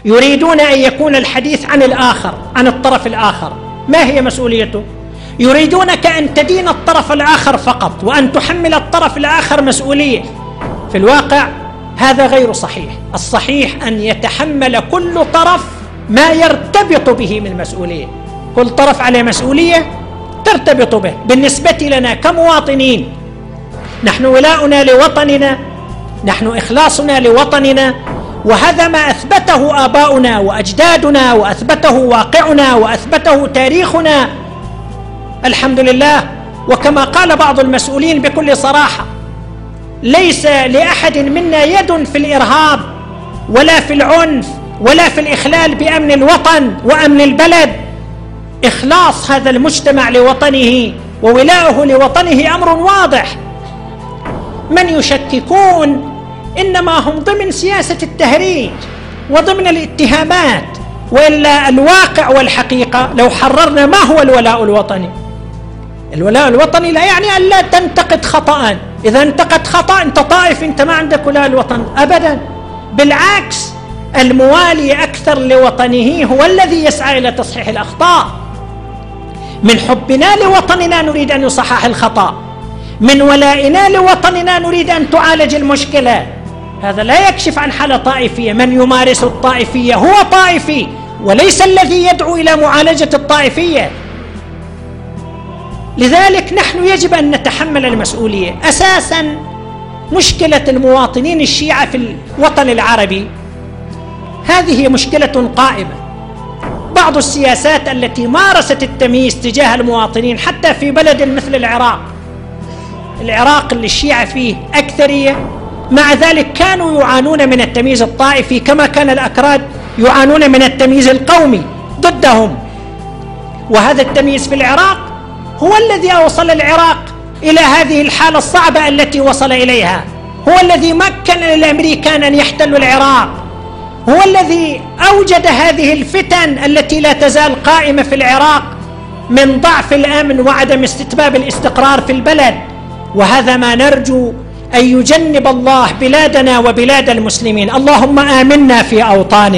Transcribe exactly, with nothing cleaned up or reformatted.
يريدون أن يكون الحديث عن الآخر، عن الطرف الآخر. ما هي مسؤوليته؟ يريدونك أن تدين الطرف الآخر فقط وأن تحمل الطرف الآخر مسؤولية. في الواقع هذا غير صحيح. الصحيح أن يتحمل كل طرف ما يرتبط به من مسؤولية. كل طرف عليه مسؤولية ترتبط به. بالنسبة لنا كمواطنين، نحن ولاؤنا لوطننا، نحن إخلاصنا لوطننا، وهذا ما أثبته آباؤنا وأجدادنا، وأثبته واقعنا، وأثبته تاريخنا الحمد لله. وكما قال بعض المسؤولين بكل صراحة: ليس لأحد منا يد في الإرهاب ولا في العنف ولا في الإخلال بأمن الوطن وأمن البلد. إخلاص هذا المجتمع لوطنه وولاؤه لوطنه أمر واضح. من يشككون إنما هم ضمن سياسة التهريج وضمن الاتهامات، وإلا الواقع والحقيقة لو حررنا ما هو الولاء الوطني. الولاء الوطني لا يعني أن لا تنتقد خطأ. إذا انتقد خطأ أنت طائف، أنت ما عندك ولاء الوطن أبدا. بالعكس، الموالي أكثر لوطنه هو الذي يسعى إلى تصحيح الأخطاء. من حبنا لوطننا نريد أن يصحح الخطأ، من ولائنا لوطننا نريد أن تعالج المشكلة. هذا لا يكشف عن حالة طائفية. من يمارس الطائفية هو طائفي وليس الذي يدعو إلى معالجة الطائفية. لذلك نحن يجب أن نتحمل المسؤولية. أساسا مشكلة المواطنين الشيعة في الوطن العربي هذه مشكلة قائمة. بعض السياسات التي مارست التمييز تجاه المواطنين حتى في بلد مثل العراق، العراق اللي الشيعة فيه أكثرية، مع ذلك كانوا يعانون من التمييز الطائفي كما كان الأكراد يعانون من التمييز القومي ضدهم. وهذا التمييز في العراق هو الذي أوصل العراق إلى هذه الحالة الصعبة التي وصل إليها، هو الذي مكن الأمريكان أن يحتلوا العراق، هو الذي أوجد هذه الفتن التي لا تزال قائمة في العراق من ضعف الأمن وعدم استتباب الاستقرار في البلد. وهذا ما نرجو أن يجنب الله بلادنا وبلاد المسلمين. اللهم آمنا في أوطاننا.